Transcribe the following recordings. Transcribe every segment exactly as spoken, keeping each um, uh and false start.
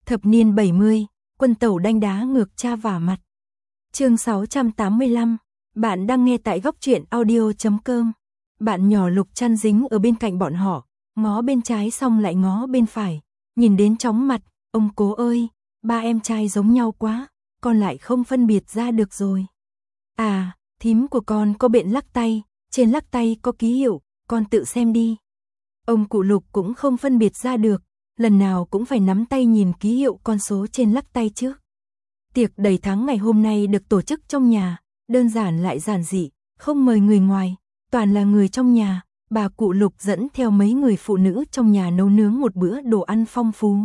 Thập niên bảy mươi, quân tẩu đanh đá ngược cha vả mặt. Chương sáu trăm tám mươi lăm, bạn đang nghe tại góc truyện audio chấm com. Bạn nhỏ Lục chăn dính ở bên cạnh bọn họ, ngó bên trái xong lại ngó bên phải, nhìn đến chóng mặt, ông cố ơi, ba em trai giống nhau quá, con lại không phân biệt ra được rồi. À, thím của con có biện lắc tay, trên lắc tay có ký hiệu, con tự xem đi. Ông cụ Lục cũng không phân biệt ra được, lần nào cũng phải nắm tay nhìn ký hiệu con số trên lắc tay trước. Tiệc đầy tháng ngày hôm nay được tổ chức trong nhà, đơn giản lại giản dị, không mời người ngoài, toàn là người trong nhà. Bà cụ Lục dẫn theo mấy người phụ nữ trong nhà nấu nướng một bữa đồ ăn phong phú.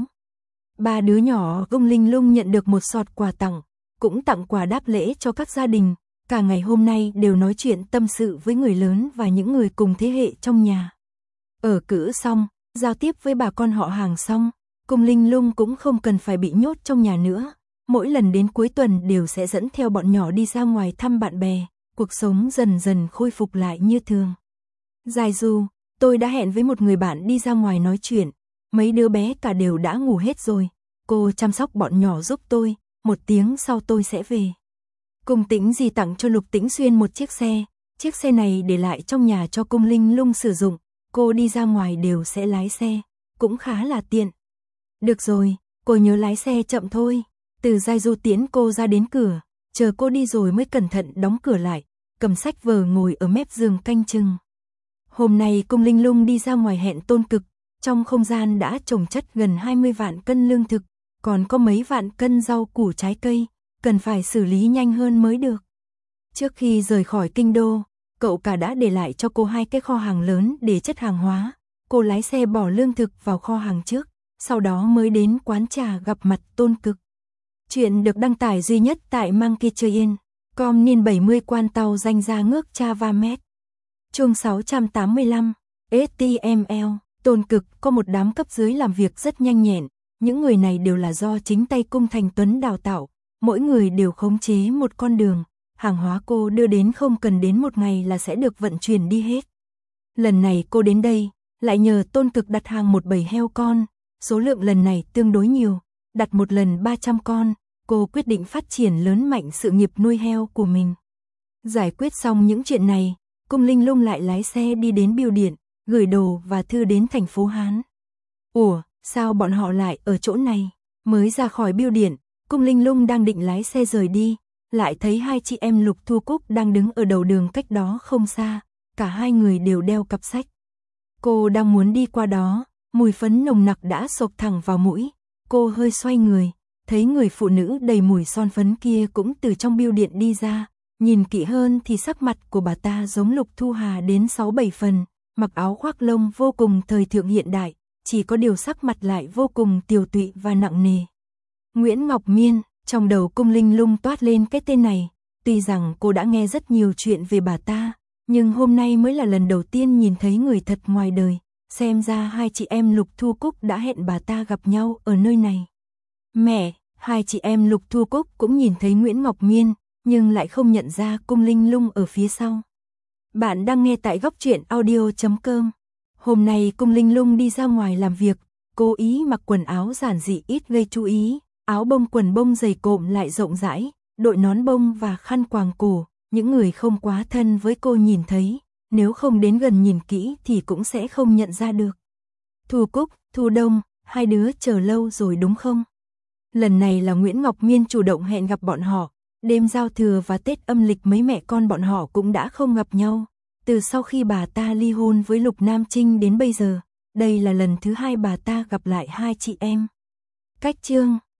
Ba đứa nhỏ Công Linh Lung nhận được một sọt quà tặng, cũng tặng quà đáp lễ cho các gia đình. Cả ngày hôm nay đều nói chuyện tâm sự với người lớn và những người cùng thế hệ trong nhà. Ở cữ xong, giao tiếp với bà con họ hàng xong, Công Linh Lung cũng không cần phải bị nhốt trong nhà nữa. Mỗi lần đến cuối tuần đều sẽ dẫn theo bọn nhỏ đi ra ngoài thăm bạn bè, cuộc sống dần dần khôi phục lại như thường. Dài dù, tôi đã hẹn với một người bạn đi ra ngoài nói chuyện, mấy đứa bé cả đều đã ngủ hết rồi, cô chăm sóc bọn nhỏ giúp tôi, một tiếng sau tôi sẽ về. Cung Tĩnh Di tặng cho Lục Tĩnh Xuyên một chiếc xe, chiếc xe này để lại trong nhà cho Công Linh Lung sử dụng, cô đi ra ngoài đều sẽ lái xe, cũng khá là tiện. Được rồi, cô nhớ lái xe chậm thôi. Từ Giai Du tiễn cô ra đến cửa, chờ cô đi rồi mới cẩn thận đóng cửa lại, cầm sách vở ngồi ở mép giường canh chừng. Hôm nay Công Linh Lung đi ra ngoài hẹn Tôn Cực, trong không gian đã chồng chất gần hai mươi vạn cân lương thực, còn có mấy vạn cân rau củ trái cây, cần phải xử lý nhanh hơn mới được. Trước khi rời khỏi kinh đô, cậu cả đã để lại cho cô hai cái kho hàng lớn để chất hàng hóa, cô lái xe bỏ lương thực vào kho hàng trước, sau đó mới đến quán trà gặp mặt Tôn Cực. Chuyện được đăng tải duy nhất tại Monkey Train, com niên bảy mươi quan tàu danh ra ngước Java Met. Chương sáu trăm tám mươi lăm, ếch ti em lờ, Tôn Cực có một đám cấp dưới làm việc rất nhanh nhẹn, những người này đều là do chính tay Cung Thành Tuấn đào tạo, mỗi người đều khống chế một con đường, hàng hóa cô đưa đến không cần đến một ngày là sẽ được vận chuyển đi hết. Lần này cô đến đây, lại nhờ Tôn Cực đặt hàng một bầy heo con, số lượng lần này tương đối nhiều, đặt một lần ba trăm con, cô quyết định phát triển lớn mạnh sự nghiệp nuôi heo của mình. Giải quyết xong những chuyện này, Công Linh Lung lại lái xe đi đến bưu điện, gửi đồ và thư đến thành phố Hán. Ủa, sao bọn họ lại ở chỗ này? Mới ra khỏi bưu điện, Công Linh Lung đang định lái xe rời đi, lại thấy hai chị em Lục Thu Cúc đang đứng ở đầu đường cách đó không xa, cả hai người đều đeo cặp sách. Cô đang muốn đi qua đó, mùi phấn nồng nặc đã xộc thẳng vào mũi, cô hơi xoay người, thấy người phụ nữ đầy mùi son phấn kia cũng từ trong bưu điện đi ra, nhìn kỹ hơn thì sắc mặt của bà ta giống Lục Thu Hà đến sáu bảy phần, mặc áo khoác lông vô cùng thời thượng hiện đại, chỉ có điều sắc mặt lại vô cùng tiều tụy và nặng nề. Nguyễn Ngọc Miên, trong đầu Công Linh Lung toát lên cái tên này, tuy rằng cô đã nghe rất nhiều chuyện về bà ta, nhưng hôm nay mới là lần đầu tiên nhìn thấy người thật ngoài đời, xem ra hai chị em Lục Thu Cúc đã hẹn bà ta gặp nhau ở nơi này. Mẹ, hai chị em Lục Thu Cúc cũng nhìn thấy Nguyễn Ngọc Miên, nhưng lại không nhận ra Công Linh Lung ở phía sau. Bạn đang nghe tại góc truyện audio chấm com. Hôm nay Công Linh Lung đi ra ngoài làm việc, cố ý mặc quần áo giản dị ít gây chú ý, áo bông quần bông dày cộm lại rộng rãi, đội nón bông và khăn quàng cổ, những người không quá thân với cô nhìn thấy, nếu không đến gần nhìn kỹ thì cũng sẽ không nhận ra được. Thu Cúc, Thu Đông, hai đứa chờ lâu rồi đúng không? Lần này là Nguyễn Ngọc Miên chủ động hẹn gặp bọn họ, đêm giao thừa và Tết âm lịch mấy mẹ con bọn họ cũng đã không gặp nhau. Từ sau khi bà ta ly hôn với Lục Nam Trinh đến bây giờ, đây là lần thứ hai bà ta gặp lại hai chị em. Cách chương